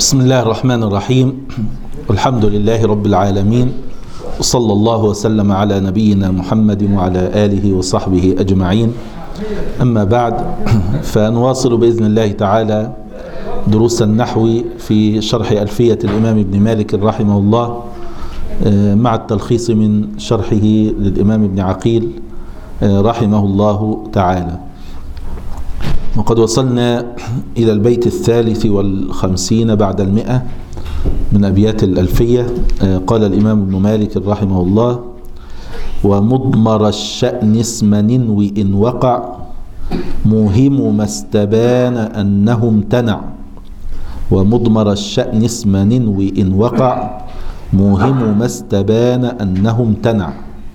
بسم الله الرحمن الرحيم. الحمد لله رب العالمين، وصلى الله وسلم على نبينا محمد وعلى آله وصحبه أجمعين. أما بعد، فنواصل بإذن الله تعالى دروس النحو في شرح ألفية الإمام ابن مالك رحمه الله، مع التلخيص من شرحه للإمام ابن عقيل رحمه الله تعالى. وقد وصلنا إلى البيت 53 بعد 100 من أبيات الألفية. قال الإمام ابن مالك رحمه الله: ومضمر الشأن اسم ننوي إن وقع، موهم ما استبان أنه امتنع. ومضمر الشأن اسم ننوي إن وقع، موهم ما استبان أنه امتنع.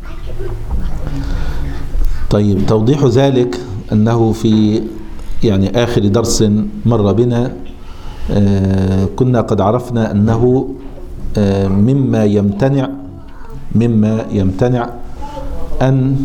طيب، توضيح ذلك أنه في آخر درس مر بنا كنا قد عرفنا أنه مما يمتنع أن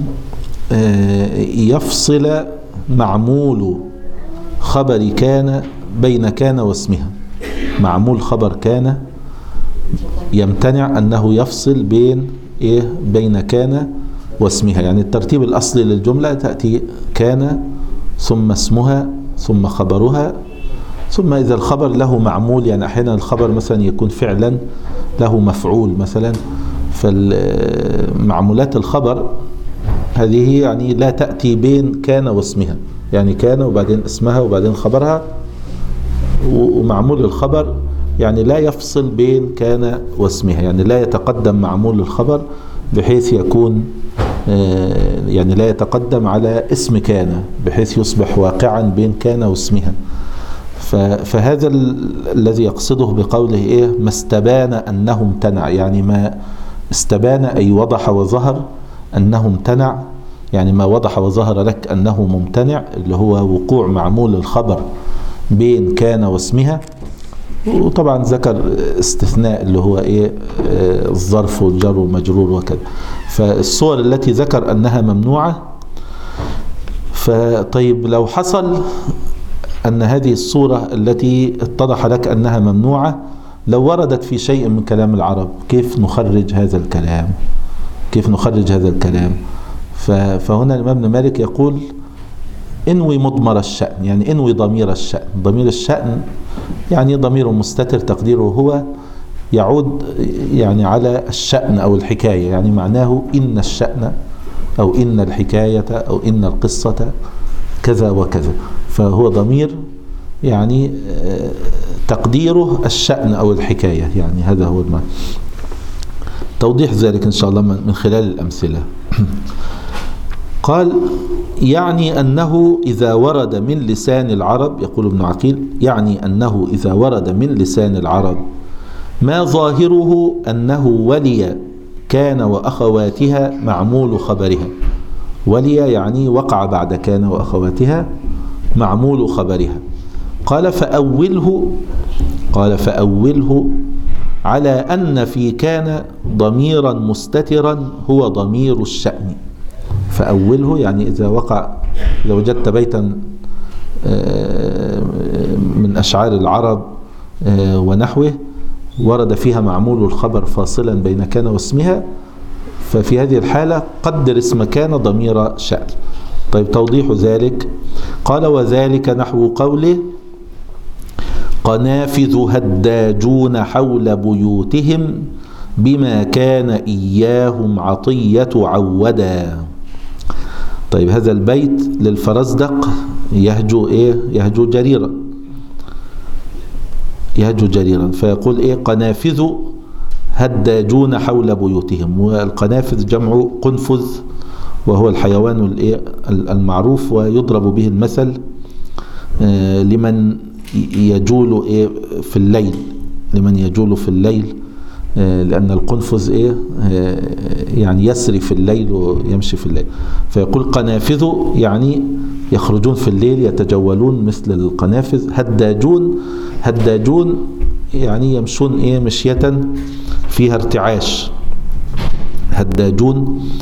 يفصل معمول خبر كان بين كان واسمها. معمول خبر كان يمتنع أنه يفصل بين كان واسمها. يعني الترتيب الأصلي للجملة تأتي كان ثم اسمها ثم خبرها، ثم إذا الخبر له معمول، يعني أحيانا الخبر مثلا يكون فعلا له مفعول مثلا، فالمعمولات الخبر هذه يعني لا تأتي بين كان واسمها، يعني كان وبعدين اسمها وبعدين خبرها. ومعمول الخبر يعني لا يفصل بين كان واسمها، يعني لا يتقدم معمول الخبر بحيث يكون يعني لا يتقدم على اسم كان بحيث يصبح واقعا بين كان واسمها. فهذا الذي يقصده بقوله ما استبان أنه امتنع، يعني ما استبان أي وضح وظهر أنه امتنع، يعني ما وضح وظهر لك أنه ممتنع، اللي هو وقوع معمول الخبر بين كان واسمها. وطبعا ذكر استثناء اللي هو الظرف والجر والمجرور وكذا. فالصور التي ذكر أنها ممنوعة، فطيب لو حصل أن هذه الصورة التي اتضح لك أنها ممنوعة لو وردت في شيء من كلام العرب، كيف نخرج هذا الكلام؟ فهنا الإمام ابن مالك يقول: انوي مضمر الشأن، يعني انوي ضمير الشأن. ضمير الشأن يعني ضمير مستتر تقديره هو، يعود يعني على الشأن أو الحكاية، يعني معناه إن الشأن أو إن الحكاية أو إن القصة كذا وكذا. فهو ضمير يعني تقديره الشأن أو الحكاية، يعني هذا هو المعنى. توضيح ذلك إن شاء الله من خلال الأمثلة. قال: يعني أنه إذا ورد من لسان العرب، يقول ابن عقيل، يعني أنه إذا ورد من لسان العرب ما ظاهره أنه ولي كان وأخواتها معمول خبرها. ولي يعني وقع بعد كان وأخواتها معمول خبرها. قال فأوله على أن في كان ضميرا مستترا هو ضمير الشأن. فأوله يعني إذا وجدت بيتا من أشعار العرب ونحوه ورد فيها معمول الخبر فاصلا بين كان واسمها، ففي هذه الحالة قدر اسم كان ضمير شأن. طيب، توضيح ذلك. قال: وذلك نحو قوله: قنافذ هداجون حول بيوتهم بما كان إياهم عطية عودا. طيب، هذا البيت للفرزدق يهجو جريرا، فيقول قنافذ هداجون حول بيوتهم. والقنافذ جمع قنفذ، وهو الحيوان المعروف، ويضرب به المثل لمن يجول في الليل، لأن القنفذ يعني يسري في الليل ويمشي في الليل. فيقول قنافذ يعني يخرجون في الليل يتجولون مثل القنافذ. هداجون يعني يمشون مشية فيها ارتعاش. هداجون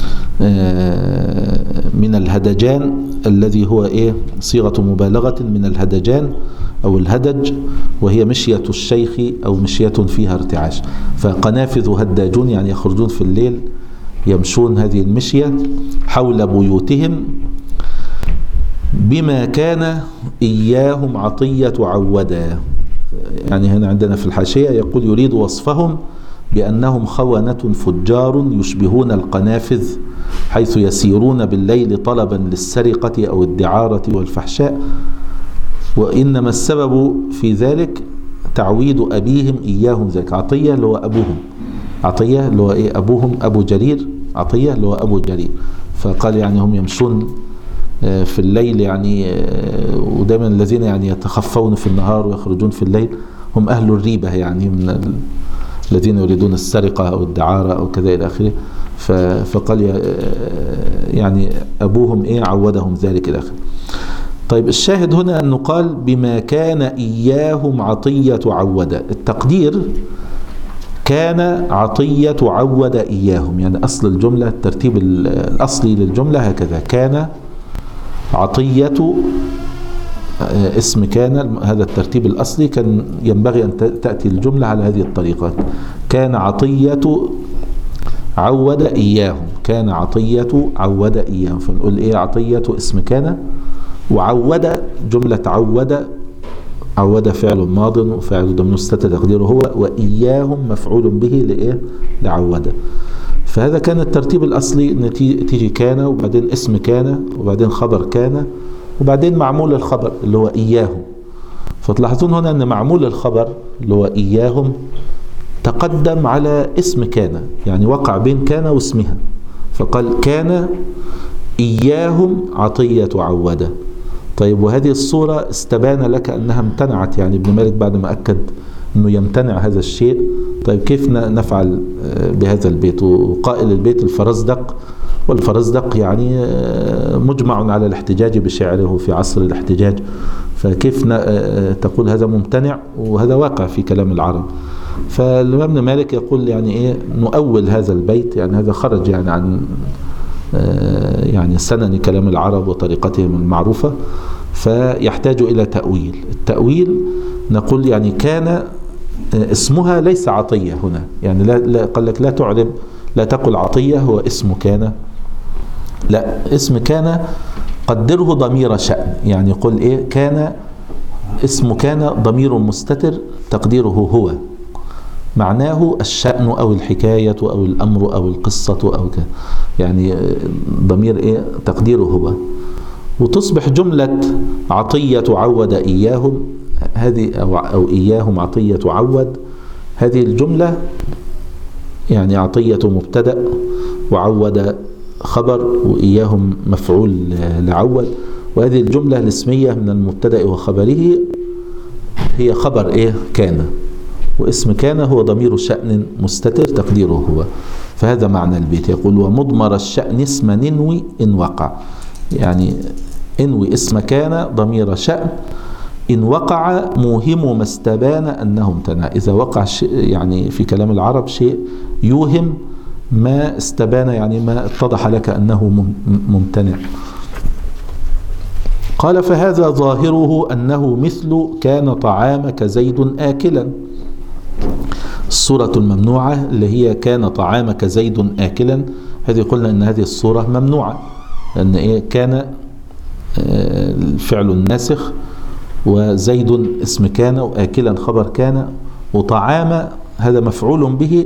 من الهدجان الذي هو صيغة مبالغة من الهدجان، أو الهدج، وهي مشية الشيخ أو مشية فيها ارتعاش. فقنافذ هداجون يعني يخرجون في الليل يمشون هذه المشية حول بيوتهم. بما كان إياهم عطية عودا، يعني هنا عندنا في الحاشية يقول يريد وصفهم بأنهم خونة فجار يشبهون القنافذ، حيث يسيرون بالليل طلبا للسرقة أو الدعارة والفحشاء. وإنما السبب في ذلك تعويد أبيهم إياهم ذلك. عطية اللي هو أبوهم، عطية اللي هو إيه أبوهم أبو جرير، عطية اللي هو أبو جرير. فقال يعني هم يمشون في الليل يعني، ودائما الذين يعني يتخفون في النهار ويخرجون في الليل هم أهل الريبة، يعني من الذين يريدون السرقة أو الدعارة أو كذا إلى آخره. فقال يعني أبوهم إيه عودهم ذلك إلى آخره. طيب الشاهد هنا أنه قال بما كان إياهم عطية عود. التقدير كان عطية عود إياهم، يعني أصل الجملة الترتيب الأصلي للجملة هكذا: كان عطية اسم كان، هذا الترتيب الأصلي كان ينبغي أن تأتي الجملة على هذه الطريقة: كان عطية عود إياهم، كان عطية عود إياهم. فنقول إيه عطية اسم كان، وعود جملة عود فعل ماض وفاعل ضمير مستتر تقديره هو، وإياهم مفعول به لإيه لعود. فهذا كان الترتيب الأصلي أن تيجي كان وبعدين اسم كان وبعدين خبر كان وبعدين معمول الخبر اللي هو إياهم. فتلاحظون هنا أن معمول الخبر اللي هو إياهم تقدم على اسم كان، يعني وقع بين كان واسمها. فقال كان إياهم عطية عودة. طيب وهذه الصورة استبان لك أنها امتنعت، يعني ابن مالك بعد ما أكد أنه يمتنع هذا الشيء. طيب كيف نفعل بهذا البيت؟ وقائل البيت الفرزدق، والفرزدق يعني مجمع على الاحتجاج بشعره في عصر الاحتجاج، فكيف تقول هذا ممتنع وهذا واقع في كلام العرب؟ فالإمام ابن مالك يقول يعني إيه نؤول هذا البيت، يعني هذا خرج يعني عن يعني سنن كلام العرب وطريقتهم المعروفة، فيحتاج إلى تأويل. التأويل نقول يعني كان اسمها ليس عطية هنا، يعني لا قال لك لا تعرب، لا تقل عطية هو اسم كان، لا، اسم كان قدره ضمير شأن، يعني قل إيه كان اسم كان ضمير مستتر تقديره هو، معناه الشأن أو الحكاية أو الأمر أو القصة أو كذا، يعني ضمير إيه تقديره هو. وتصبح جملة عطية عود إياهم، هذه أو إياهم عطية عود، هذه الجملة يعني عطية مبتدأ وعود خبر وإياهم مفعول لعود، وهذه الجملة الاسمية من المبتدأ وخبره هي خبر إيه كان، واسم كان هو ضمير شأن مستتر تقديره هو. فهذا معنى البيت. يقول ومضمر الشأن اسم ننوي إن وقع، يعني انوي اسم كان ضمير شأن إن وقع موهم ما استبان أنه امتنع. إذا وقع شيء يعني في كلام العرب شيء يوهم ما استبان، يعني ما اتضح لك أنه ممتنع. قال فهذا ظاهره أنه مثل كان طعامك زيد آكلا. الصورة الممنوعة اللي هي كان طعامك زيد آكلا، هذه قلنا أن هذه الصورة ممنوعة، لأن إيه كان الفعل الناسخ، وزيد اسم كان، وآكلا خبر كان، وطعام هذا مفعول به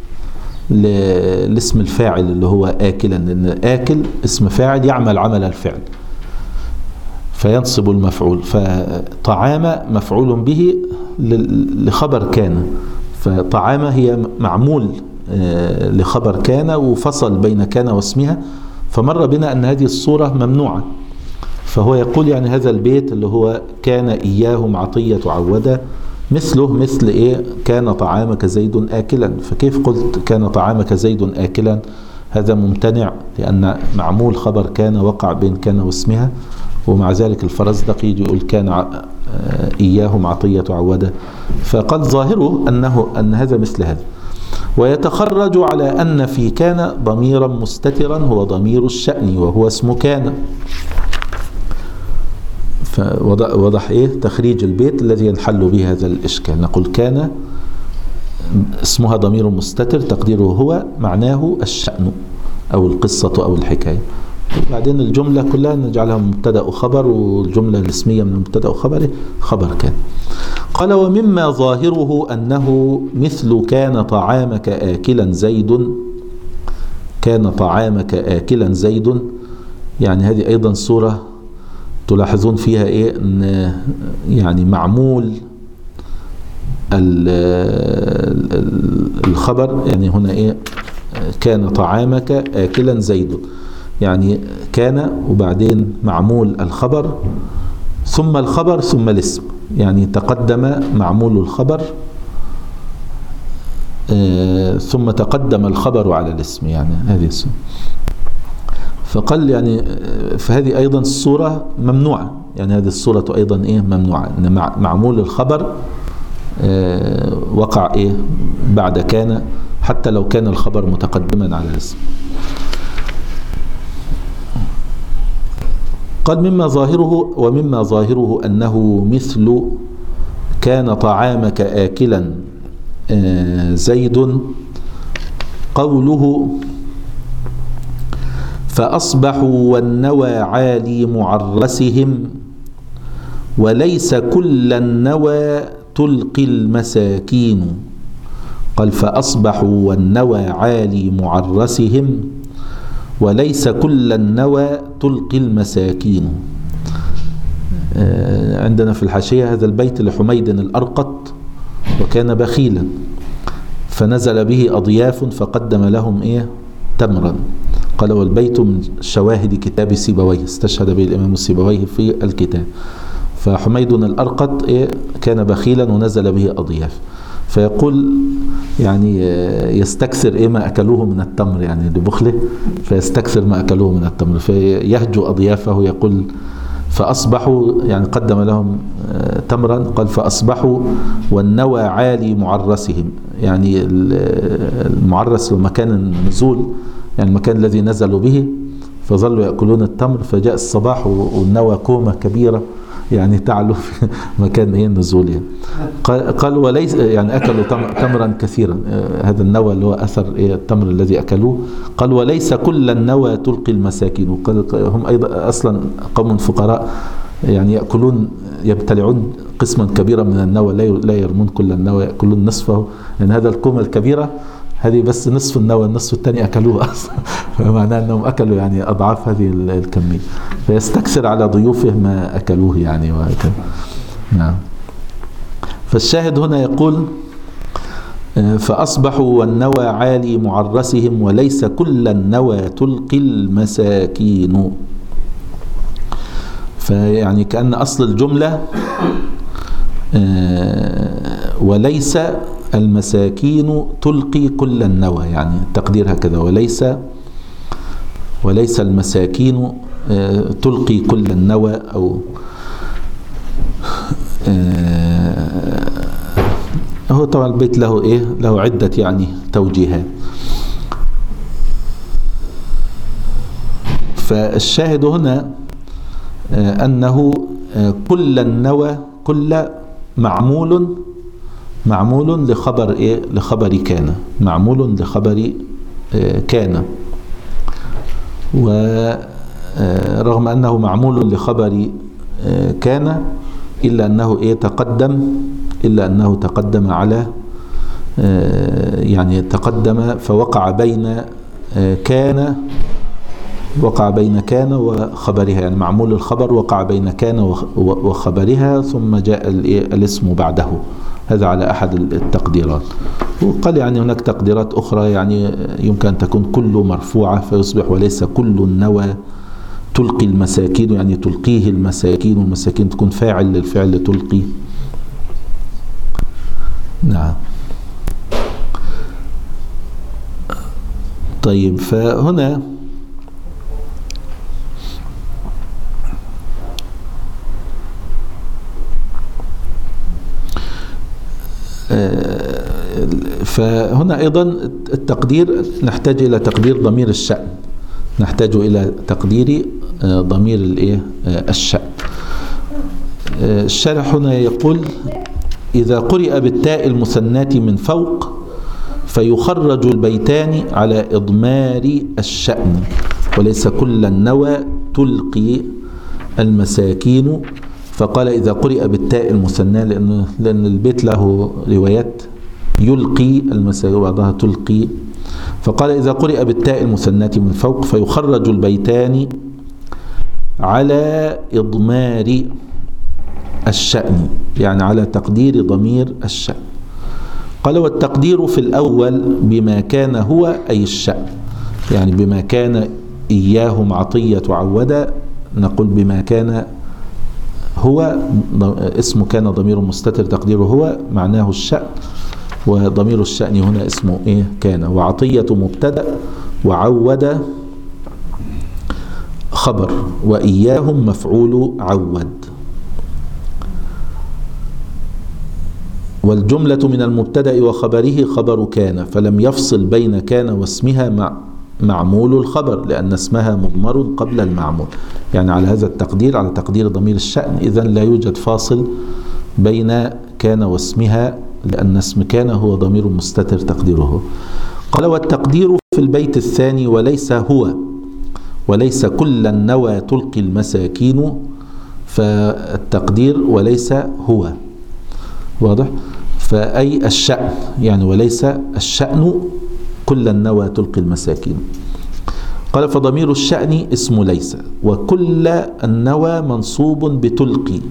لاسم الفاعل اللي هو آكلا، لأن آكل اسم فاعل يعمل عمل الفعل فينصب المفعول، فطعام مفعول به لخبر كان، فطعام هي معمول لخبر كان وفصل بين كان واسمها، فمر بنا أن هذه الصورة ممنوعة. فهو يقول يعني هذا البيت اللي هو كان إياهم عطية عودة مثله مثل إيه كان طعامك زيد آكلا. فكيف قلت كان طعامك زيد آكلا؟ هذا ممتنع لأن معمول خبر كان وقع بين كان واسمها، ومع ذلك الفرزدق يجي يقول كان إياهم عطية عودة. فقد ظاهره أن هذا مثل هذا. ويتخرج على أن في كان ضميرا مستترا هو ضمير الشأن وهو اسم كان. فوضح تخريج البيت الذي ينحل به هذا الإشكال. نقول كان اسمها ضمير مستتر تقديره هو، معناه الشأن أو القصة أو الحكاية. بعدين الجملة كلها نجعلها مبتدأ وخبر، والجملة الاسمية من المبتدأ وخبره خبر كان. قال ومما ظاهره أنه مثل كان طعامك آكلا زيد، كان طعامك آكلا زيد، يعني هذه أيضا صورة تلاحظون فيها أن يعني معمول الخبر، يعني هنا كان طعامك آكلا زيد، يعني كان وبعدين معمول الخبر ثم الخبر ثم الاسم، يعني تقدم معمول الخبر ثم تقدم الخبر على الاسم، يعني هذه الصورة. فقال يعني فهذه أيضا الصورة ممنوعة، يعني هذه الصورة أيضا ممنوعة، أن معمول الخبر وقع بعد كان، حتى لو كان الخبر متقدما على الاسم. قال ومما ظاهره أنه مثل كان طعامك آكلا زيد قوله فأصبحوا والنوى عالي معرسهم وليس كل النوى تلقي المساكين. قال فأصبحوا والنوى عالي معرسهم وليس كل النوى تلقي المساكين. عندنا في الحاشية هذا البيت لحميد الأرقط، وكان بخيلا فنزل به أضياف فقدم لهم تمرا. قال والبيت من شواهد كتاب سيبويه، استشهد به الإمام السيبويه في الكتاب. فحميد الأرقط كان بخيلا ونزل به أضياف، فيقول يعني يستكثر ما أكلوه من التمر، يعني لبخله فيستكثر ما أكلوه من التمر، فيهجو أضيافه. يقول فأصبحوا يعني قدم لهم تمرا، قال فأصبحوا والنوى عالي معرسهم، يعني المعرس مكان النزول، يعني المكان الذي نزلوا به، فظلوا يأكلون التمر، فجاء الصباح والنوى كومة كبيرة يعني تعلو في مكان النزول. يعني قال وليس يعني أكلوا تمرا كثيرا، هذا النوى اللي هو أثر التمر الذي أكلوه. قال وليس كل النوى تلقي المساكين، قال هم أيضا أصلا قوم فقراء، يعني يأكلون يبتلعون قسما كبيرا من النوى، لا يرمون كل النوى، يأكلون نصفه، لأن هذا الكومة الكبيرة هذه بس نصف النوى، النصف الثاني أكلوه أصلا، فمعناه أنهم أكلوا يعني أضعاف هذه الكمية، فيستكثر على ضيوفه ما أكلوه يعني وهكذا. نعم. فالشاهد هنا يقول فأصبحوا والنوى عالي معرسهم وليس كل النوى تلقي المساكين. فيعني كأن أصل الجملة وليس المساكين تلقي كل النوى، يعني تقدير هكذا، وليس المساكين تلقي كل النوى، أو هو طبعا البيت له عدة يعني توجيهات. فالشاهد هنا أنه كل النوى، كل معمول لخبر لخبر كان، معمول لخبر كان، ورغم أنه معمول لخبر كان إلا أنه تقدم على يعني تقدم فوقع بين كان وخبرها، يعني معمول الخبر وقع بين كان وخبرها، ثم جاء الاسم بعده. هذا على أحد التقديرات. وقال يعني هناك تقديرات أخرى، يعني يمكن أن تكون كل مرفوعة فيصبح وليس كل النوى تلقي المساكين، يعني تلقيه المساكين، والمساكين تكون فاعل للفعل تلقي. نعم. طيب فهنا فهنا أيضا التقدير نحتاج إلى تقدير ضمير الشأن، نحتاج إلى تقدير ضمير الشأن. الشارح هنا يقول: إذا قرئ بالتاء المثناة من فوق فيخرج البيتان على إضمار الشأن، وليس كل النوى تلقي المساكين. فقال إذا قرئ بالتاء المثناة لأن البيت له روايات يلقي المساكين وبعضها تلقي. فقال إذا قرئ بالتاء المثناة من فوق فيخرج البيتان على إضمار الشأن، يعني على تقدير ضمير الشأن. قال: والتقدير في الأول بما كان هو أي الشأن، يعني بما كان إياهم عطية عودة، نقول بما كان هو اسمه كان ضمير مستتر تقديره هو، معناه الشأن، وضمير الشأن هنا اسمه إيه؟ كان. وعطية مبتدأ، وعود خبر، وإياهم مفعول عود. والجملة من المبتدأ وخبره خبر كان، فلم يفصل بين كان واسمها معمول الخبر، لأن اسمها مضمر قبل المعمول. يعني على هذا التقدير، على تقدير ضمير الشأن، إذن لا يوجد فاصل بين كان واسمها، لأن اسم كان هو ضمير مستتر تقديره. قال: والتقدير في البيت الثاني وليس هو وليس كل النوى تلقي المساكين، فالتقدير وليس هو واضح، فأي الشأن، يعني وليس الشأن كل النوى تلقي المساكين. قال: فضمير الشأن اسم ليس، وكل النوى منصوب بتلقي،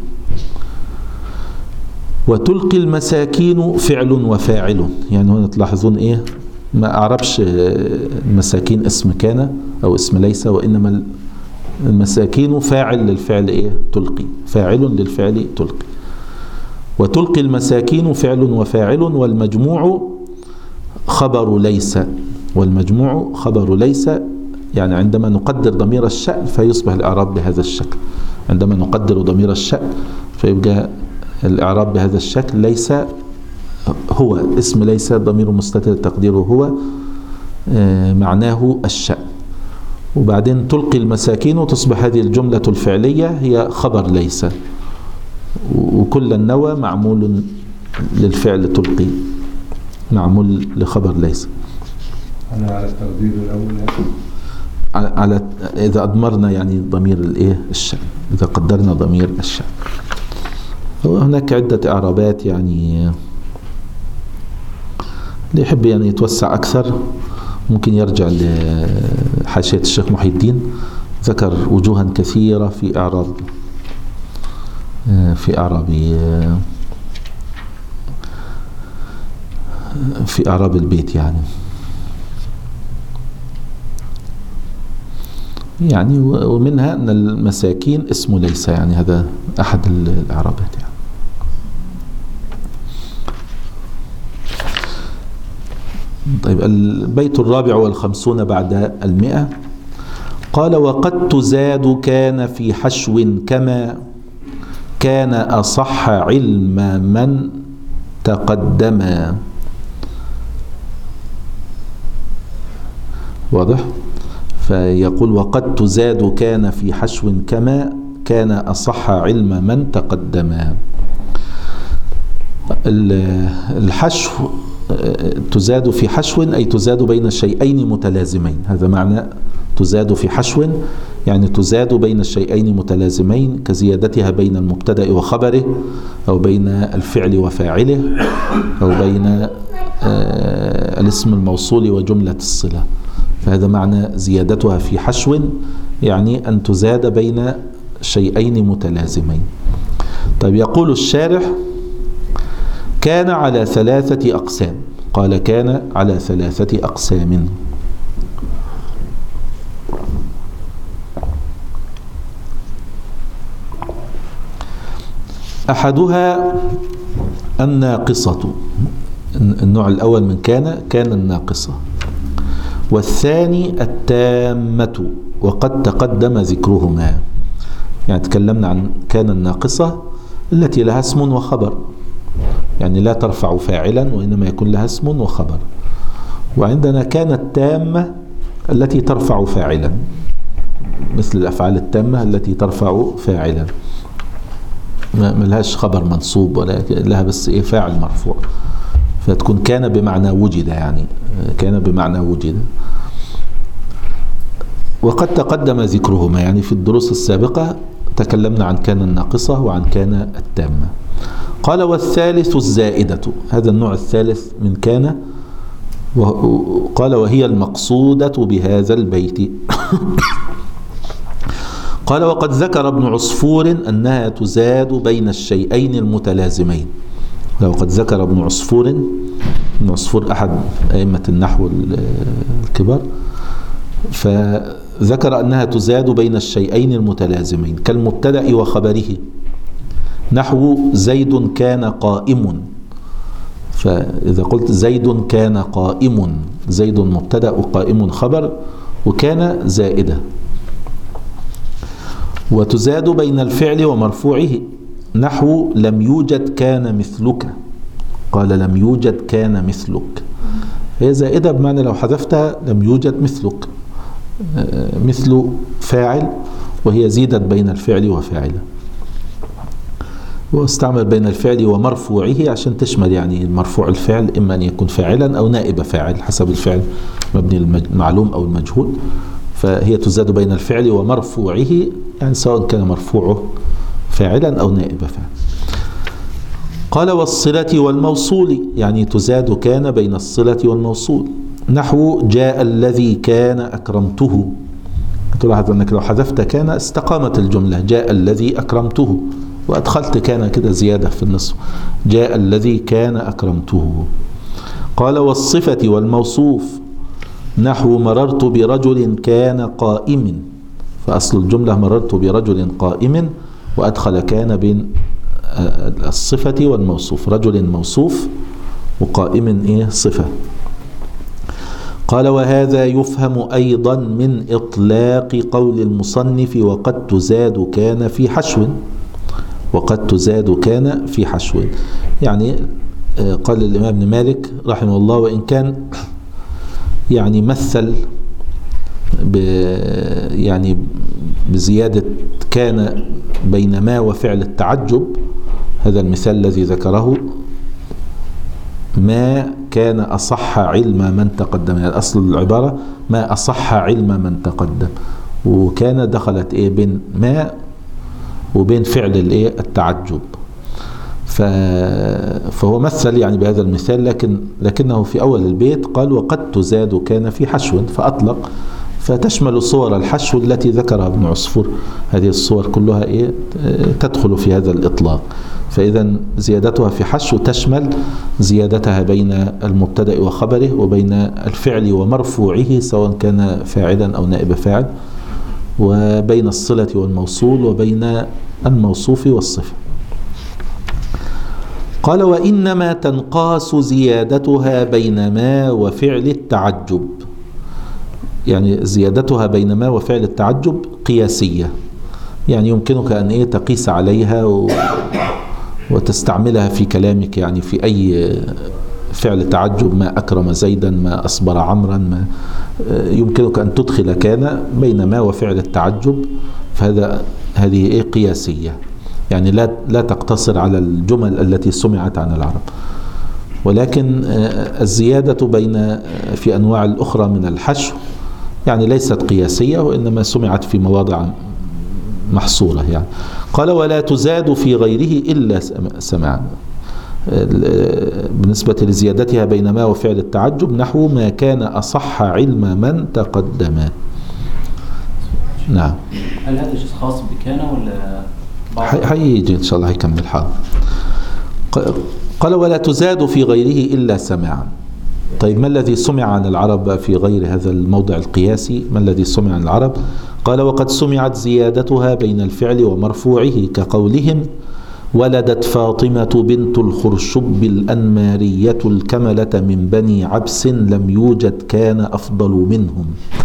وتلقي المساكين فعل وفاعل. يعني هنا تلاحظون ايه، ما اعربش المساكين اسم كان او اسم ليس، وانما المساكين فاعل للفعل ايه؟ تلقي، فاعل للفعل تلقي. وتلقي المساكين فعل وفاعل، والمجموع خبر ليس، والمجموع خبر ليس. يعني عندما نقدر ضمير الشأن فيصبح الإعراب بهذا الشكل، عندما نقدر ضمير الشأن فيبقى الإعراب بهذا الشكل: ليس هو، اسم ليس ضمير مستتر تقديره هو، معناه الشأن. وبعدين تلقي المساكين، وتصبح هذه الجملة الفعلية هي خبر ليس، وكل النوى معمول للفعل تلقي، معمول لخبر ليس. أنا على التقدير الأول، على إذا أضمرنا يعني ضمير الإيه؟ الشأن، إذا قدرنا ضمير الشأن. وهناك عدة إعرابات، يعني اللي يحب يعني يتوسع أكثر ممكن يرجع لحاشية الشيخ محي الدين، ذكر وجوها كثيرة في إعراب البيت. يعني ومنها أن المساكين اسم ليس، يعني هذا أحد الإعرابات. يعني طيب، البيت 54 بعد 100. قال: وقد تزاد كان في حشو كما كان أصح علم من تقدم. واضح؟ فيقول: وقد تزاد كان في حشو كما كان أصح علم من تقدم. الحشو تزاد في حشو، أي تزاد بين شيئين متلازمين. هذا معنى تزاد في حشو، يعني تزاد بين الشيئين متلازمين، كزيادتها بين المبتدأ وخبره، أو بين الفعل وفاعله، أو بين الاسم الموصول وجملة الصلة. فهذا معنى زيادتها في حشو، يعني أن تزاد بين شيئين متلازمين. طيب، يقول الشارح: كان على 3 أقسام. قال: كان على 3 أقسام. أحدها الناقصة، النوع الأول من كان الناقصة. والثاني التامة، وقد تقدم ذكرهما. يعني تكلمنا عن كان الناقصة التي لها اسم وخبر، يعني لا ترفع فاعلا وإنما يكون لها اسم وخبر. وعندنا كان التامة التي ترفع فاعلا، مثل الأفعال التامة التي ترفع فاعلا. ملهاش خبر منصوب ولا لها، بس ايه فاعل مرفوع، فتكون كان بمعنى وجد، يعني كان بمعنى وجد. وقد تقدم ذكرهما، يعني في الدروس السابقة تكلمنا عن كان الناقصة وعن كان التامة. قال والثالث الزائدة، هذا النوع الثالث من كان. قال وهي المقصودة بهذا البيت. قال وقد ذكر ابن عصفور أنها تزاد بين الشيئين المتلازمين. وقد ذكر ابن عصفور، ابن عصفور أحد أئمة النحو الكبار، فذكر أنها تزاد بين الشيئين المتلازمين كالمبتدأ وخبره، نحو زيد كان قائم. فإذا قلت زيد كان قائم، زيد مبتدأ وقائم خبر، وكان زائدة. وتزاد بين الفعل ومرفوعه، نحو لم يوجد كان مثلك. قال لم يوجد كان مثلك، هي زائدة بمعنى لو حذفتها لم يوجد مثلك، مثل فاعل، وهي زيدت بين الفعل وفاعله. واستعمل بين الفعل ومرفوعه عشان تشمل يعني مرفوع الفعل إما أن يكون فاعلا أو نائب فاعل حسب الفعل مبني المعلوم أو المجهول. فهي تزاد بين الفعل ومرفوعه، يعني سواء كان مرفوعه فاعلا أو نائب فاعل. قال والصلة والموصول، يعني تزاد كان بين الصلة والموصول، نحو جاء الذي كان أكرمته. تلاحظ أنك لو حذفت كان استقامت الجملة، جاء الذي أكرمته، وأدخلت كان كده زيادة في النصف، جاء الذي كان أكرمته. قال والصفة والموصوف، نحو مررت برجل كان قائم، فأصل الجملة مررت برجل قائم، وأدخل كان بين الصفة والموصوف، رجل موصوف وقائم إيه صفة. قال وهذا يفهم أيضا من إطلاق قول المصنف وقد تزاد كان في حشو، وقد تزاد كان في حشو. يعني قال الإمام ابن مالك رحمه الله، وإن كان يعني مثل يعني بزيادة كان بين ما وفعل التعجب، هذا المثال الذي ذكره ما كان أصح علم من تقدم، يعني أصل العبارة ما أصح علم من تقدم، وكان دخلت إيه بين ما وبين فعل الإيه التعجب. فهو مثل يعني بهذا المثال، لكنه في أول البيت قال وقد تزاد كان في حشو، فأطلق، فتشمل صور الحشو التي ذكرها ابن عصفور. هذه الصور كلها إيه تدخل في هذا الإطلاق. فإذا زيادتها في حشو تشمل زيادتها بين المبتدأ وخبره، وبين الفعل ومرفوعه سواء كان فاعلا أو نائب فاعل، وبين الصلة والموصول، وبين الموصوف والصفة. قال وإنما تنقاس زيادتها بين ما وفعل التعجب، يعني زيادتها بين ما وفعل التعجب قياسية، يعني يمكنك أن إيه تقيس عليها وتستعملها في كلامك، يعني في أي فعل تعجب، ما أكرم زيدا، ما أصبر عمرا، ما يمكنك أن تدخل كان بين ما وفعل التعجب، هذه إيه قياسية، يعني لا تقتصر على الجمل التي سمعت عن العرب. ولكن الزيادة بين في أنواع الأخرى من الحشو يعني ليست قياسية، وإنما سمعت في مواضع محصورة يعني. قال ولا تزاد في غيره إلا سماعا، بالنسبة لزيادتها بين ما وفعل التعجب، نحو ما كان أصح علم من تقدم. نعم. هل هذا شيء خاص بكان ولا هيجي إن شاء الله هيكمل حاضر. قال ولا تزاد في غيره إلا سماعا. طيب ما الذي سمع عن العرب في غير هذا الموضع القياسي؟ ما الذي سمع عن العرب؟ قال وقد سمعت زيادتها بين الفعل ومرفوعه كقولهم ولدت فاطمة بنت الخرشب الأنمارية الكملة من بني عبس لم يوجد كان أفضل منهم.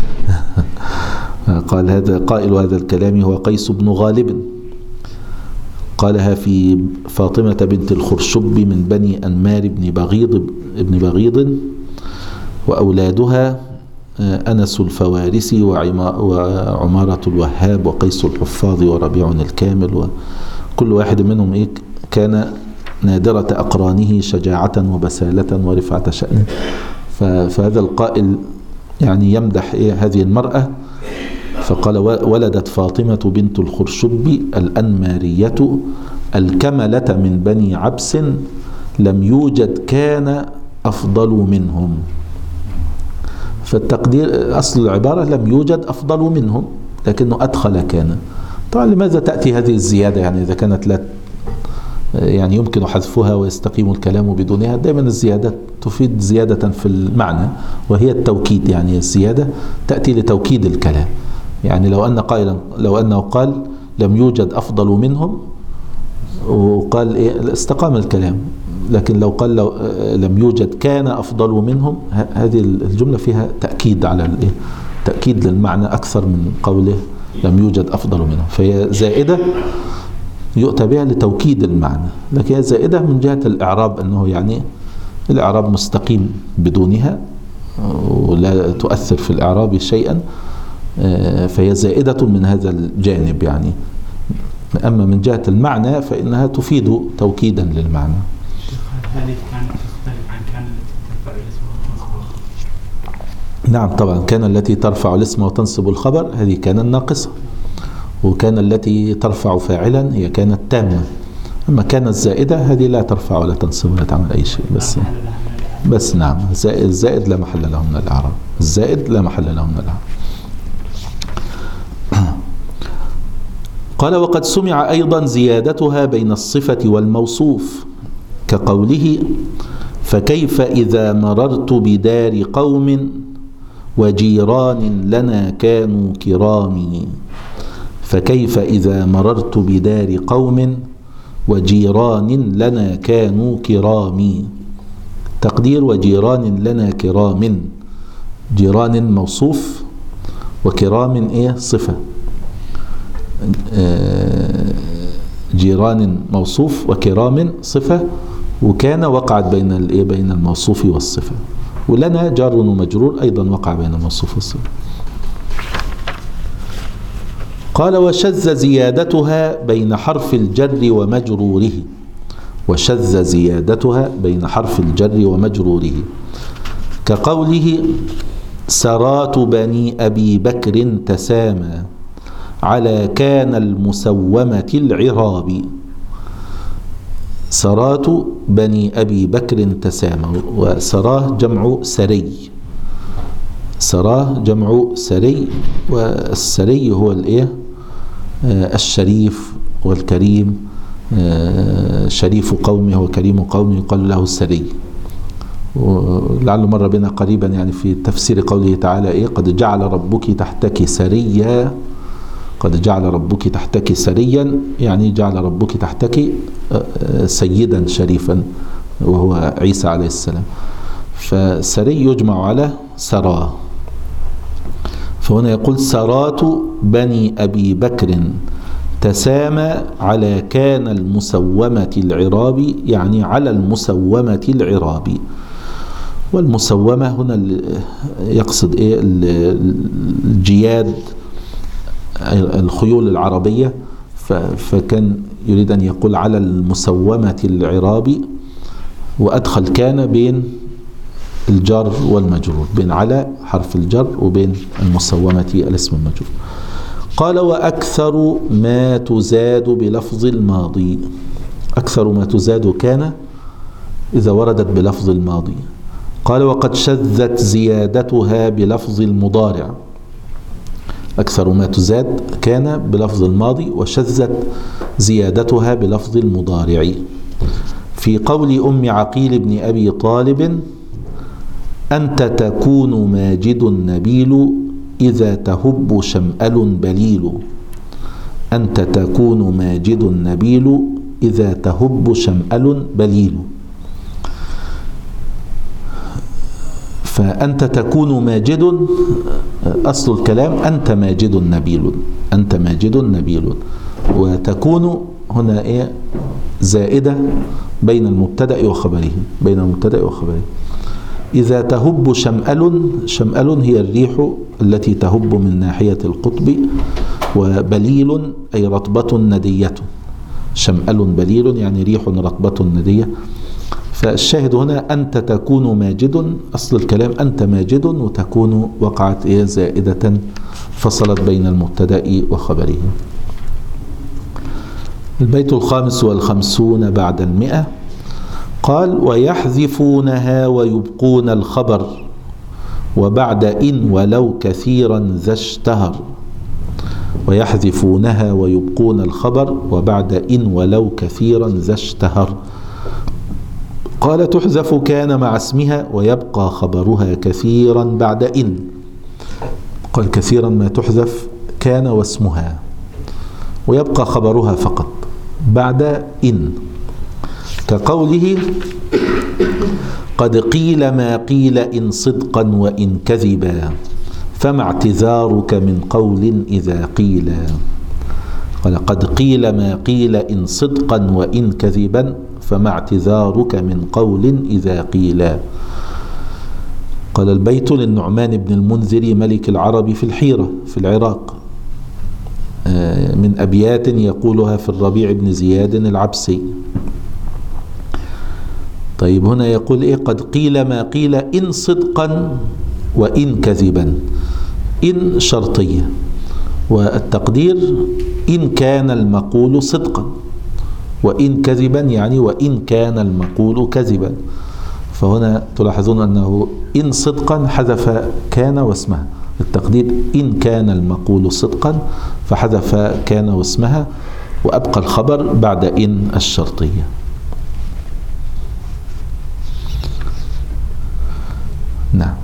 قال هذا قائل هذا الكلام هو قيس بن غالب، قالها في فاطمة بنت الخرشب من بني أنمار بن بغيض وأولادها أنس الفوارسي وعمارة الوهاب وقيس الحفاظ وربيع الكامل كل واحد منهم إيه كان نادرة أقرانه شجاعة وبسالة ورفعة شأن. فهذا القائل يعني يمدح إيه هذه المرأة، فقال: ولدت فاطمة بنت الخرشب الأنمارية الكملة من بني عبس لم يوجد كان أفضل منهم. فالتقدير أصل العبارة لم يوجد أفضل منهم، لكنه أدخل كان. طبعا لماذا تأتي هذه الزيادة؟ يعني إذا كانت لا يعني يمكن حذفها ويستقيم الكلام بدونها. دائما الزيادة تفيد زيادة في المعنى، وهي التوكيد. يعني الزيادة تأتي لتوكيد الكلام. يعني لو أنه قال لم يوجد أفضل منهم وقال إيه استقام الكلام. لكن لو قال لم يوجد كان أفضل منهم، هذه الجملة فيها تأكيد على الإيه، تأكيد للمعنى أكثر من قوله لم يوجد أفضل منهم. فهي زائدة يؤتى بها لتوكيد المعنى، لكن هي زائدة من جهة الإعراب، أنه يعني الإعراب مستقيم بدونها ولا تؤثر في الإعراب شيئا، فهي زائدة من هذا الجانب يعني. أما من جهة المعنى فإنها تفيد توكيدا للمعنى. هذه كانت تختلف عن كان التي ترفع الاسم وتنصب الخبر. نعم طبعا، كان التي ترفع الاسم وتنصب الخبر هذه كان الناقصة، وكان التي ترفع فاعلا هي كانت تامة. أما كانت الزائدة هذه لا ترفع ولا تنصب ولا تعمل أي شيء. بس نعم، الزائد لا محل له من الإعراب. الزائد لا محل له من الإعراب. قال: وقد سمع أيضا زيادتها بين الصفة والموصوف، كقوله: فكيف إذا مررت بدار قوم وجيران لنا كانوا كرامي. فكيف إذا مررت بدار قوم وجيران لنا كانوا كرامي. تقدير: وجيران لنا كرام. جيران موصوف وكرام إيه صفة. جيران موصوف وكرام صفة، وكان وقعت بين الموصوف والصفة. ولنا جار ومجرور أيضا وقع بين الموصوف والصفة. قال: وشذ زيادتها بين حرف الجر ومجروره. وشذ زيادتها بين حرف الجر ومجروره، كقوله: سرات بني أبي بكر تسامى على كان المسومة العراب. سرات بني أبي بكر تسامى، وسراه جمع سري. سراه جمع سري، والسري هو الإيه الشريف والكريم. شريف قومه وكريم قومه يقال له السري. ولعله مر بنا قريبا يعني في تفسير قوله تعالى إيه قد جعل ربك تحتك سريا. قد جعل ربك تحتك سريا يعني جعل ربك تحتك سيدا شريفا، وهو عيسى عليه السلام. فسري يجمع على سراه. فهنا يقول: سرات بني أبي بكر تسامى على كان المسومة العراب، يعني على المسومة العراب. والمسومة هنا يقصد إيه الجياد، الخيول العربية. فكان يريد أن يقول على المسومة العراب، وأدخل كان بين الجر والمجرور، بين على حرف الجر وبين المسومة الاسم المجرور. قال: وأكثر ما تزاد بلفظ الماضي. أكثر ما تزاد كان إذا وردت بلفظ الماضي. قال: وقد شذت زيادتها بلفظ المضارع. أكثر ما تزاد كان بلفظ الماضي، وشذت زيادتها بلفظ المضارع. في قول أم عقيل بن أبي طالب: أنت تكون ماجد نبيل إذا تهب شمأل بليل. أنت تكون ماجد نبيل إذا تهب شمأل بليل. فأنت تكون ماجد، أصل الكلام أنت ماجد نبيل. أنت ماجد نبيل. وتكون هنا إيه زائدة بين المبتدأ وخبره. بين المبتدأ وخبره. إذا تهب شمأل. شمأل هي الريح التي تهب من ناحية القطب. وبليل أي رطبة ندية. شمأل بليل يعني ريح رطبة ندية. فالشاهد هنا أنت تكون ماجد، أصل الكلام أنت ماجد، وتكون وقعت زائدة فصلت بين المبتدأ وخبره. البيت 55 بعد 100. قال: ويحذفونها ويبقون الخبر وبعد إن ولو كثيرا ذا اشتهر. ويحذفونها ويبقون الخبر وبعد إن ولو كثيرا ذا اشتهر. قال: تحذف كان مع اسمها ويبقى خبرها كثيرا بعد إن. قال: كثيرا ما تحذف كان واسمها ويبقى خبرها فقط بعد إن، كقوله: قد قيل ما قيل إن صدقا وإن كذبا فما اعتذارك من قول إذا قيل. قال: قد قيل ما قيل إن صدقا وإن كذبا فما اعتذارك من قول إذا قيل. قال البيت للنعمان بن المنذر ملك العرب في الحيرة في العراق، من أبيات يقولها في الربيع بن زياد العبسي. طيب هنا يقول إيه؟ قد قيل ما قيل إن صدقا وإن كذبا. إن شرطية، والتقدير إن كان المقول صدقا، وإن كذبا يعني وإن كان المقول كذبا. فهنا تلاحظون أنه إن صدقا حذف كان واسمها، التقدير إن كان المقول صدقا فحذف كان واسمها وأبقى الخبر بعد إن الشرطية. نعم.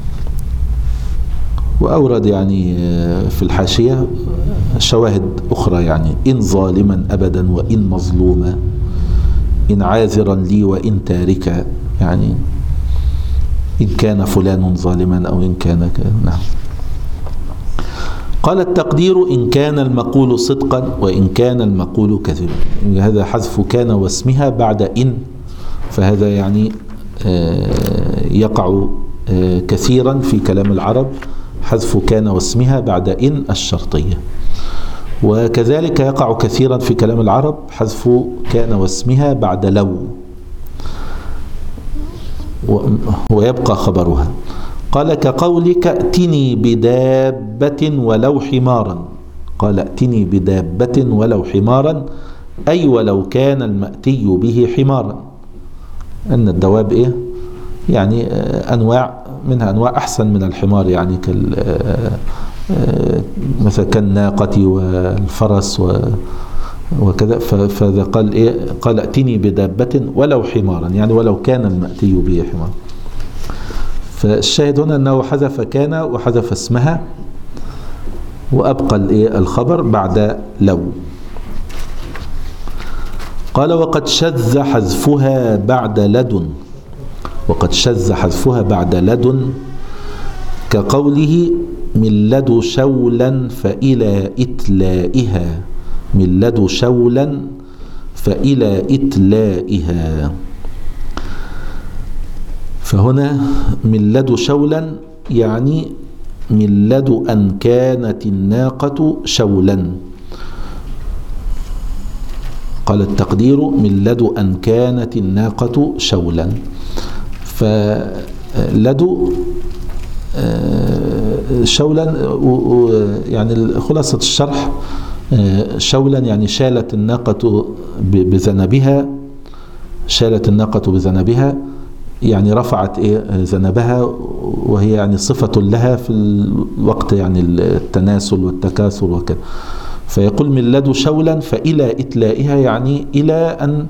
وأورد يعني في الحاشية شواهد أخرى، يعني إن ظالما أبدا وإن مظلوما، إن عاذرا لي وإن تاركا، يعني إن كان فلان ظالما أو إن كان نعم. قال التقدير إن كان المقول صدقا وإن كان المقول كذبا. هذا حذف كان واسمها بعد إن، فهذا يعني يقع كثيرا في كلام العرب، حذف كان واسمها بعد إن الشرطية. وكذلك يقع كثيرا في كلام العرب حذف كان واسمها بعد لو ويبقى خبرها. قال كقولك ائتني بدابة ولو حمارا. قال ائتني بدابة ولو حمارا، أي ولو كان المأتي به حمارا. أن الدواب إيه؟ يعني أنواع منها أنواع أحسن من الحمار، يعني مثلا كالناقة والفرس وكذا. فذا قال إيه؟ قال ائتني بدابة ولو حمارا، يعني ولو كان المأتي به حمار. فالشاهد هنا أنه حذف كان وحذف اسمها وأبقى الخبر بعد لو. قال وقد شذ حذفها بعد لدن. وقد شذ حذفها بعد لدن كقوله من لدو شولا فإلى إتلائها. من لدو شولا فإلى إتلائها. فهنا من لدو شولا يعني من لدو أن كانت الناقة شولا. قال التقدير من لدو أن كانت الناقة شولا. فلدو شولا يعني خلاصة الشرح شولا يعني شالت الناقة بذنبها. شالت الناقة بذنبها يعني رفعت ذنبها، وهي يعني صفة لها في الوقت يعني التناسل والتكاثر وكذا. فيقول من لدو شولا فإلى إتلائها يعني إلى أن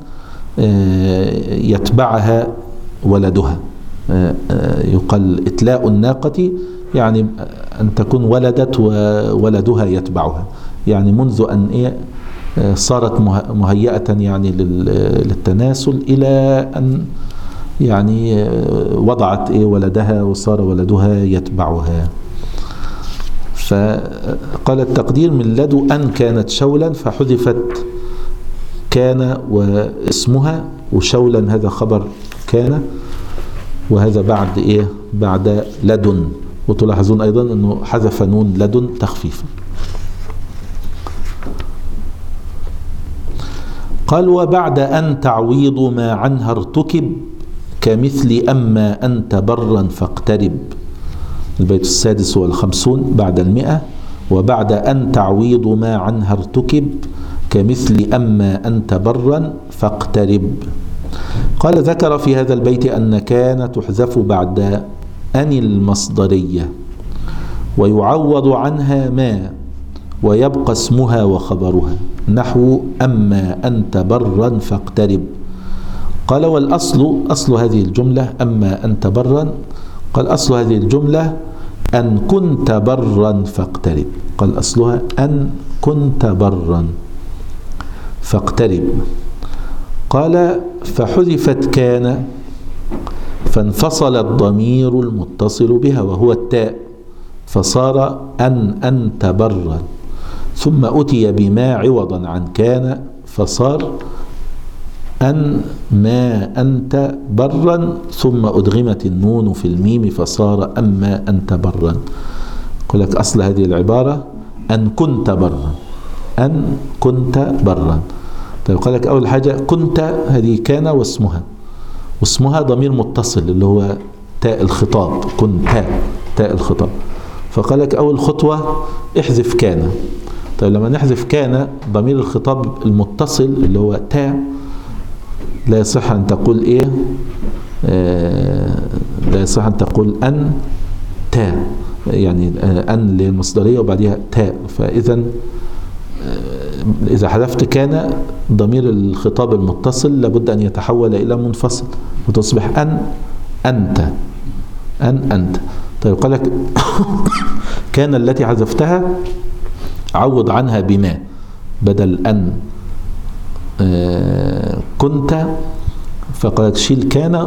يتبعها ولدها. يقال إتلاء الناقة يعني أن تكون ولدت وولدها يتبعها، يعني منذ أن صارت مهيئة يعني للتناسل إلى أن يعني وضعت ولدها وصار ولدها يتبعها. فقال التقدير من لدو أن كانت شولا فحذفت كان واسمها، وشولا هذا خبر كان، وهذا بعد بعد لدن. وتلاحظون أيضا أنه حذف نون لدن تخفيفا. قال وبعد أن تعويض ما عنها ارتكب كمثل أما أنت برا فاقترب. البيت 56 بعد 100. وبعد أن تعويض ما عنها ارتكب كمثل أما أنت برا فاقترب. قال ذكر في هذا البيت أن كان تحذف بعد أن المصدرية ويعوض عنها ما ويبقى اسمها وخبرها نحو أما أنت برا فاقترب. قال والأصل أصل هذه الجملة أما أنت برا، قال أصل هذه الجملة أن كنت برا فاقترب. قال أصلها أن كنت برا فاقترب. قال فحذفت كان فانفصل الضمير المتصل بها وهو التاء فصار أن أنت برا، ثم أتي بما عوضا عن كان فصار أن ما أنت برا، ثم أدغمت النون في الميم فصار أما أنت برا. يقول لك أصل هذه العبارة أن كنت برا، أن كنت برا. طيب قال لك أول حاجة كنت هذه كان واسمها ضمير متصل اللي هو تاء الخطاب، كنت تاء الخطاب. فقال لك أول خطوة احذف كان. طيب لما نحذف كان ضمير الخطاب المتصل اللي هو تاء لا يصح أن تقول إيه؟ لا يصح أن تقول أن تاء، يعني أن للمصدرية وبعدها تاء. فإذا إذا حذفت كان ضمير الخطاب المتصل لابد أن يتحول إلى منفصل وتصبح أن أنت، أن أنت. طيب قال لك كان التي حذفتها عوض عنها بما بدل أن كنت. فقال لك شيل كان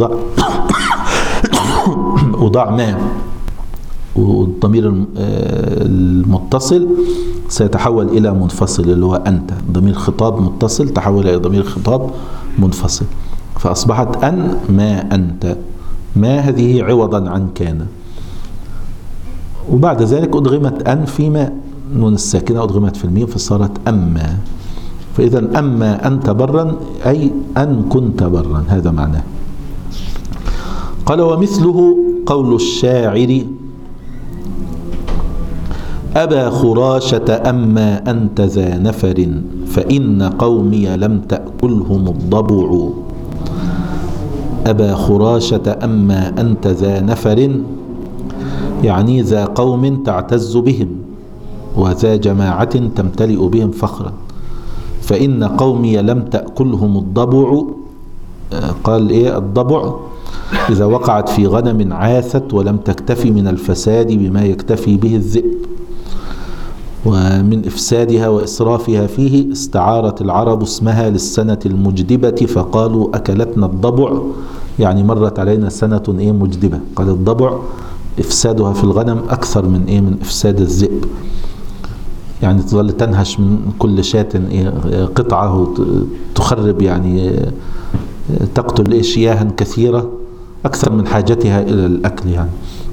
وضع ما، والضمير المتصل سيتحول إلى منفصل اللي هو أنت. ضمير خطاب متصل تحول إلى ضمير خطاب منفصل فأصبحت أن ما أنت. ما هذه عوضا عن كان. وبعد ذلك أدغمت أن في ما، نون الساكنة أدغمت في الميم فصارت أما. فإذا أما أنت برا أي أن كنت برا، هذا معناه. قال ومثله قول الشاعر أبا خراشة أما أنت ذا نفر فإن قومي لم تأكلهم الضبع. أبا خراشة أما أنت ذا نفر يعني ذا قوم تعتز بهم وذا جماعة تمتلئ بهم فخرا. فإن قومي لم تأكلهم الضبع. قال إيه الضبع؟ إذا وقعت في غنم عاثت ولم تكتفي من الفساد بما يكتفي به الذئب. ومن إفسادها وإسرافها فيه استعارت العرب اسمها للسنة المجدبة فقالوا أكلتنا الضبع، يعني مرت علينا سنة مجدبة. قال الضبع إفسادها في الغنم أكثر من إفساد الذئب، يعني تظل تنهش من كل شاة قطعة تخرب، يعني تقتل شياها كثيرة أكثر من حاجتها إلى الأكل يعني.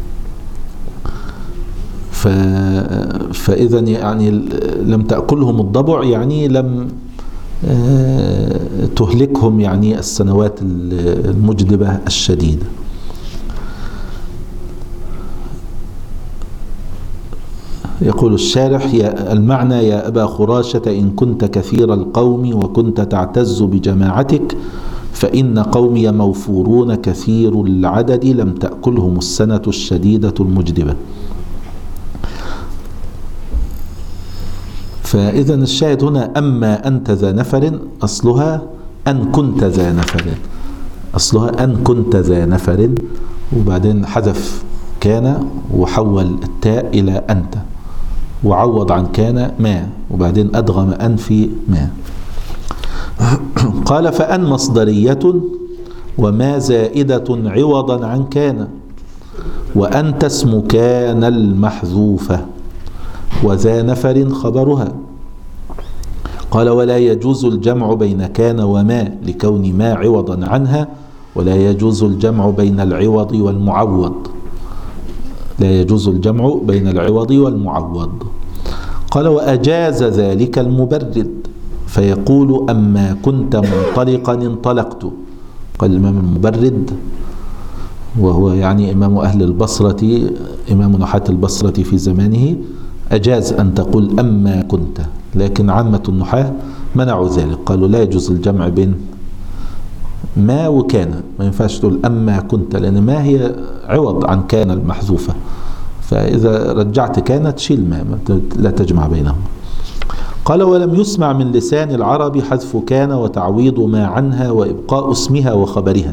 فإذا يعني لم تأكلهم الضبع يعني لم تهلكهم يعني السنوات المجدبة الشديدة. يقول الشارح المعنى يا أبا خراشة إن كنت كثير القوم وكنت تعتز بجماعتك فإن قومي موفورون كثير العدد لم تأكلهم السنة الشديدة المجدبة. فإذا الشاهد هنا أما أنت ذا نفر أصلها أن كنت ذا نفر، أصلها أن كنت ذا نفر، وبعدين حذف كان وحول التاء إلى أنت وعوض عن كان ما، وبعدين أدغم أن في ما. قال فأن مصدرية وما زائدة عوضا عن كان، وأنت اسم كان المحذوفة، وذا نفر خبرها. قال ولا يجوز الجمع بين كان وما لكون ما عوضا عنها، ولا يجوز الجمع بين العوض والمعوض، لا يجوز الجمع بين العوض والمعوض. قال وأجاز ذلك المبرد، فيقول أما كنت منطلقا انطلقت. قال الإمام المبرد، وهو يعني إمام أهل البصرة، إمام نحاة البصرة في زمانه، أجاز أن تقول أما كنت، لكن عامة النحاة منعوا ذلك، قالوا لا يجوز الجمع بين ما وكان، ما ينفعش تقول أما كنت، لأن ما هي عوض عن كان المحذوفة، فإذا رجعت كان تشيل ما لا تجمع بينهم. قال ولم يسمع من لسان العرب حذف كان وتعويض ما عنها وإبقاء اسمها وخبرها،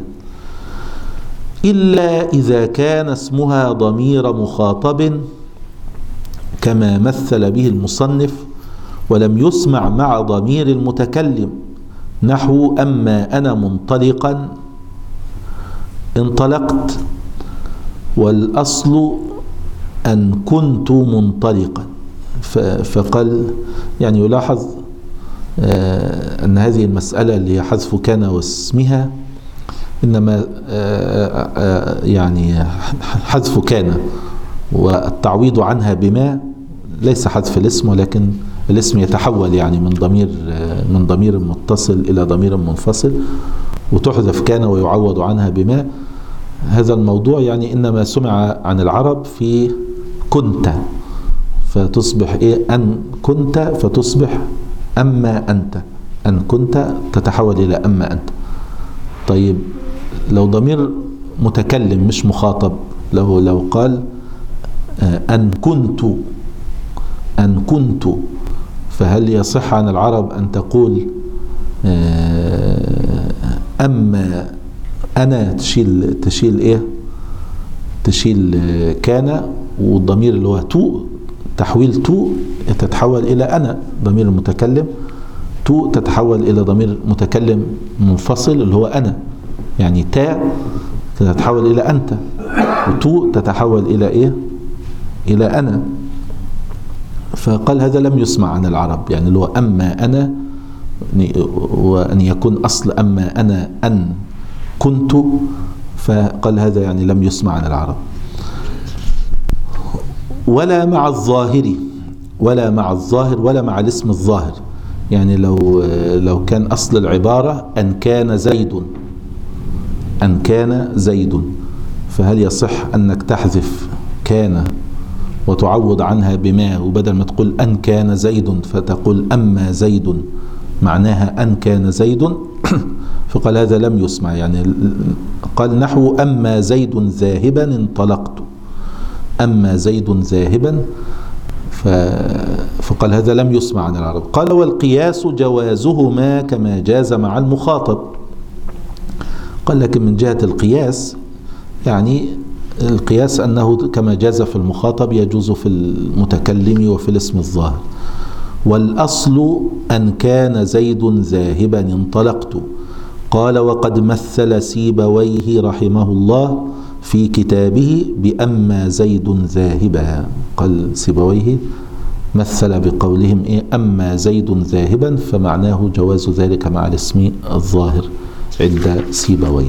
إلا إذا كان اسمها ضمير مخاطب كما مثل به المصنف، ولم يسمع مع ضمير المتكلم، نحو أما أنا منطلقا انطلقت، والأصل أن كنت منطلقا. فقال يعني يلاحظ أن هذه المسألة اللي هي حذف كان واسمها إنما يعني حذف كان والتعويض عنها بما ليس حذف الاسم، ولكن الاسم يتحول يعني من ضمير متصل إلى ضمير منفصل، وتحذف كان ويعوض عنها بما. هذا الموضوع يعني إنما سمع عن العرب في كنت، فتصبح أن كنت فتصبح أما أنت، أن كنت تتحول إلى أما أنت. طيب لو ضمير متكلم مش مخاطب، لو قال أن كنت، فهل يصح عن العرب أن تقول أما أنا تشيل كان، والضمير اللي هو تحويل تتحول إلى أنا، ضمير المتكلم تتحول إلى ضمير متكلم منفصل اللي هو أنا، يعني تتحول إلى أنت، تتحول إلى إلى أنا. فقال هذا لم يسمع عن العرب، يعني اللي هو أما أنا، وأن يكون أصل أما أنا أن كنت، فقال هذا يعني لم يسمع عن العرب. ولا مع الظاهر ولا مع الاسم الظاهر، يعني لو كان أصل العبارة أن كان زيد، فهل يصح أنك تحذف كان وتعوض عنها بما، وبدل ما تقول أن كان زيد فتقول أما زيد، معناها أن كان زيد؟ فقال هذا لم يسمع، يعني قال نحو أما زيد ذاهبا انطلقت، أما زيد ذاهبا، فقال هذا لم يسمع عن العرب. قال والقياس جوازهما كما جاز مع المخاطب. قال لكن من جهة القياس، يعني القياس أنه كما جاز في المخاطب يجوز في المتكلم وفي الاسم الظاهر. والأصل أن كان زيد ذاهبا انطلقت. قال وقد مثل سيبويه رحمه الله في كتابه بأما زيد ذاهبا. قال سيبويه مثل بقولهم أما زيد ذاهبا، فمعناه جواز ذلك مع الاسم الظاهر عند سيبويه.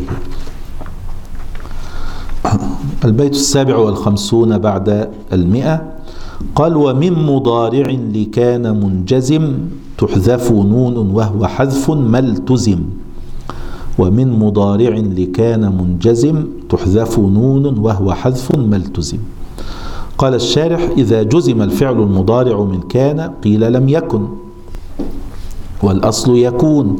البيت 57 بعد 100. قال ومن مضارع لكان منجزم تحذف نون وهو حذف ما التزم. ومن مضارع لكان منجزم تحذف نون وهو حذف ما التزم. قال الشارح إذا جزم الفعل المضارع من كان قيل لم يكن، والأصل يكون،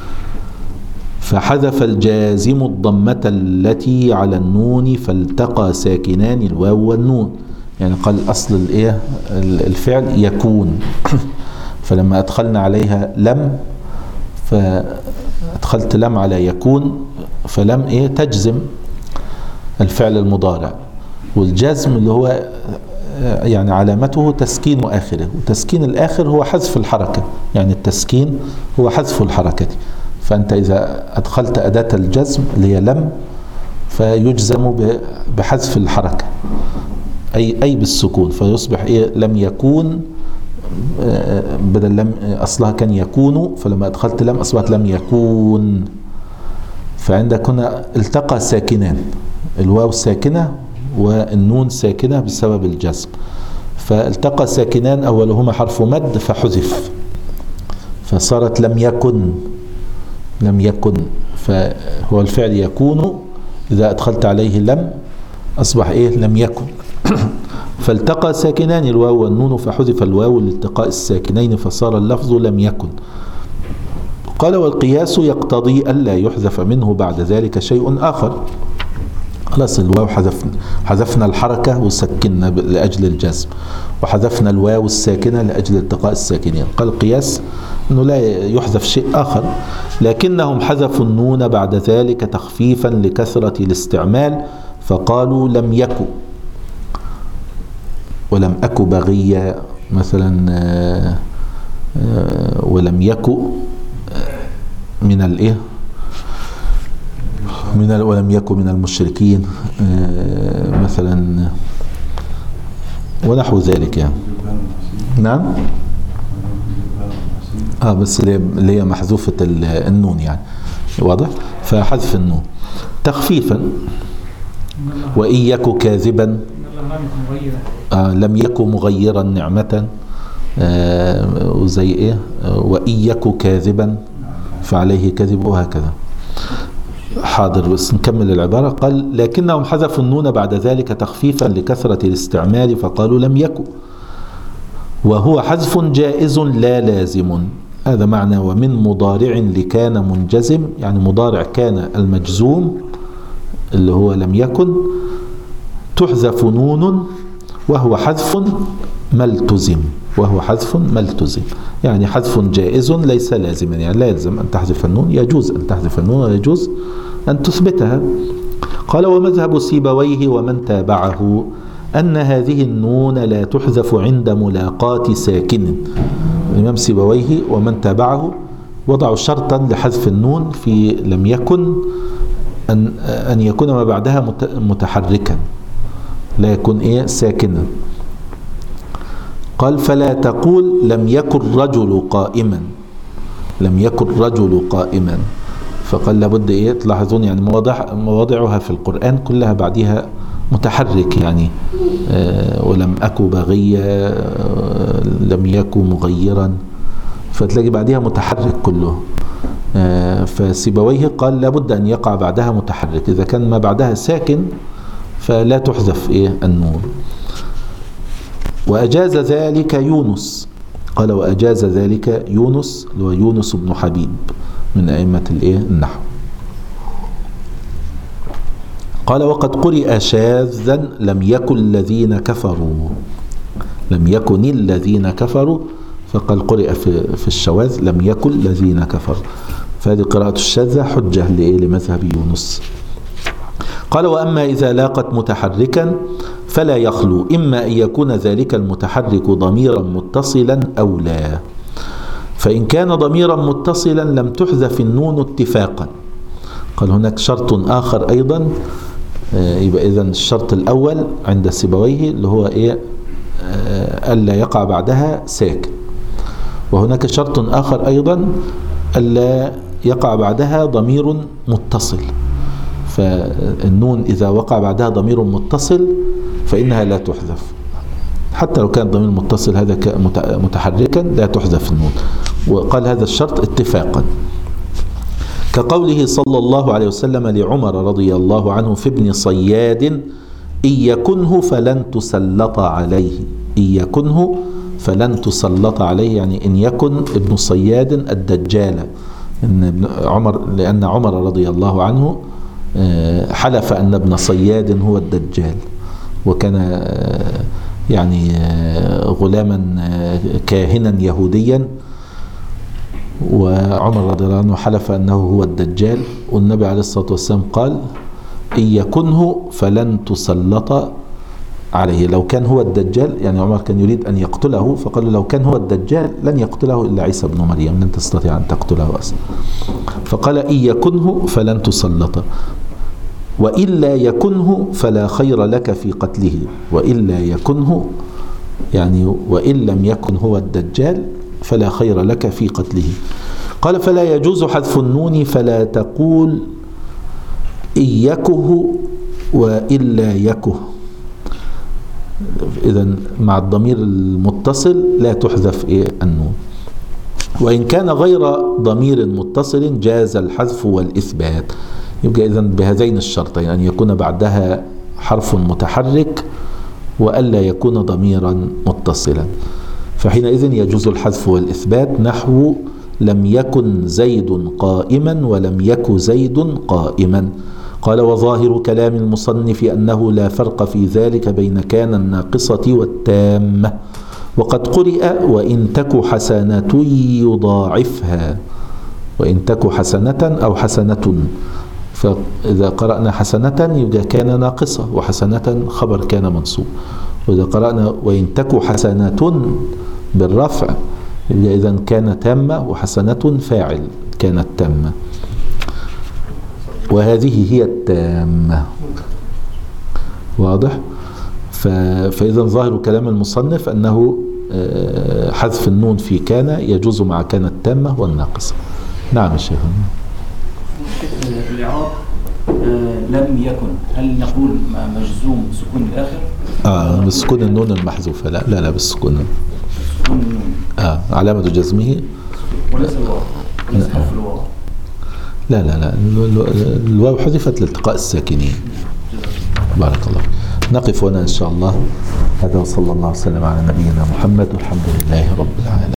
فحذف الجازم الضمة التي على النون فالتقى ساكنان الواو والنون. يعني قال أصل الفعل يكون، فلما أدخلنا عليها لم، فأدخلت لم على يكون، فلم تجزم الفعل المضارع، والجزم اللي هو يعني علامته تسكين آخره، وتسكين الآخر هو حذف الحركة، يعني التسكين هو حذف الحركة. فأنت إذا أدخلت أداة الجزم اللي هي لم فيجزم بحذف الحركة أي بالسكون، فيصبح لم يكون، بدل لم أصلها كان يكون، فلما أدخلت لم أصبحت لم يكون. فعندك هنا التقى ساكنان، الواو ساكنة والنون ساكنة بسبب الجزم، فالتقى ساكنان أولهما حرف مد فحذف، فصارت لم يكن. لم يكن، فهو الفعل يكون إذا أدخلت عليه لم أصبح إيه؟ لم يكن. فالتقى ساكنان الواو والنون فحذف الواو لالتقاء الساكنين فصار اللفظ لم يكن. قال والقياس يقتضي ألا يحذف منه بعد ذلك شيء آخر. خلاص الواو حذفنا الحركة وسكننا لأجل الجزم، وحذفنا الواو الساكنة لأجل التقاء الساكنين. قال القياس أنه لا يحذف شيء آخر، لكنهم حذفوا النون بعد ذلك تخفيفا لكثرة الاستعمال فقالوا لم يكن. ولم أك بغيا مثلا، ولم يكن من الايه، ولم يكن من المشركين مثلا، ونحو ذلك يعني. نعم. بس اللي هي محذوفة النون يعني، واضح. فحذف النون تخفيفا. وإن يك كاذبا، لم يك مغيرا نعمة، وزي ايه، وإن يك كاذبا فعليه كذب، وهكذا. حاضر، بس نكمل العبارة. قال لكنهم حذفوا النون بعد ذلك تخفيفا لكثرة الاستعمال فقالوا لم يكن، وهو حذف جائز لا لازم. هذا معنى ومن مضارع لكان منجزم، يعني مضارع كان المجزوم اللي هو لم يكن تحذف نون وهو حذف ملتزم، وهو حذف ملتزم، يعني حذف جائز ليس لازما، يعني لا يلزم أن تحذف النون، يجوز أن تحذف النون ويجوز أن تثبتها. قال ومذهب سيبويه ومن تابعه أن هذه النون لا تحذف عند ملاقاة ساكن. الإمام سيبويه ومن تابعه وضعوا شرطا لحذف النون في لم يكن أن يكون ما بعدها متحركا، لا يكون إيه ساكنا. قال فلا تقول لم يكن رجل قائما، لم يكن رجل قائما. فقال لابد إيه تلاحظون يعني مواضعها في القرآن كلها بعدها متحرك، يعني ولم أك بغيا، لم يك مغيرا، فتلاقي بعدها متحرك كله. فسيبويه قال لابد أن يقع بعدها متحرك، إذا كان ما بعدها ساكن فلا تحذف إيه النون. وأجاز ذلك يونس. قال وأجاز ذلك يونس، هو يونس بن حبيب من أئمة الإيه النحو. قال وقد قرئ شاذا لم يكن الذين كفروا، لم يكن الذين كفروا، فقال قرئ في الشواذ لم يكن الذين كفروا، فهذه قراءة الشاذة حجة لمذهب يونس. قال وأما إذا لاقت متحركا فلا يخلو إما أن يكون ذلك المتحرك ضميرا متصلا أو لا. فإن كان ضميرا متصلا لم تحذف النون اتفاقا. قال هناك شرط آخر أيضا، يبقى إذن الشرط الأول عند سيبويه اللي هو إيه ألا يقع بعدها ساكن، وهناك شرط آخر أيضا ألا يقع بعدها ضمير متصل. فالنون إذا وقع بعدها ضمير متصل فإنها لا تحذف، حتى لو كان الضمير المتصل هذا متحركا لا تحذف النون. وقال هذا الشرط اتفاقا، كقوله صلى الله عليه وسلم لعمر رضي الله عنه في ابن صياد إن يكنه فلن تسلط عليه، إن يكنه فلن تسلط عليه، يعني إن يكن ابن صياد الدجال. لأن عمر رضي الله عنه حلف أن ابن صياد هو الدجال، وكان يعني غلاما كاهنا يهوديا، وعمر رضي الله عنه حلف أنه هو الدجال، والنبي عليه الصلاة والسلام قال إن يكنه فلن تسلط عليه. لو كان هو الدجال، يعني عمر كان يريد أن يقتله، فقال لو كان هو الدجال لن يقتله إلا عيسى بن مريم، لن تستطيع أن تقتله أصلا. فقال إن يكنه فلن تسلط، وإلا يكنه فلا خير لك في قتله، وإلا يكنه يعني وإن لم يكن هو الدجال فلا خير لك في قتله. قال فلا يجوز حذف النون، فلا تقول إن يكه وإلا يكه. إذن مع الضمير المتصل لا تحذف النون. وإن كان غير ضمير متصل جاز الحذف والإثبات. يبقى إذن بهذين الشرطين، أن يكون بعدها حرف متحرك وألا يكون ضميرا متصلا، فحينئذ يجوز الحذف والإثبات. نحو لم يكن زيد قائما ولم يك زيد قائما. قال وظاهر كلام المصنف أنه لا فرق في ذلك بين كان الناقصة والتامة. وقد قرئ وإن تك حسنة يضاعفها، وإن تك حسنة أو حسنة، فإذا قرأنا حسنة يبقى كان ناقصة، وحسنة خبر كان منصوب. وإذا قرأنا وإن تك حسنة بالرفع يبقى إذن كان تامة، وحسنة فاعل كانت تامة، وهذه هي التامة. واضح؟ فإذا ظاهر كلام المصنف أنه حذف النون في كان يجوز مع كان التامة والناقصة. نعم الشيخ. الإعراب لم يكن، هل نقول مجزوم سكون الآخر؟ بسكون النون المحذوفة. لا بالسكون. سكون النون. علامة جزمه وليس الواو، وليس حرف الواو. لا الواو حذفت لالتقاء الساكنين. بارك الله. نقف هنا إن شاء الله. هذا وصلى الله وسلم على نبينا محمد والحمد لله رب العالمين.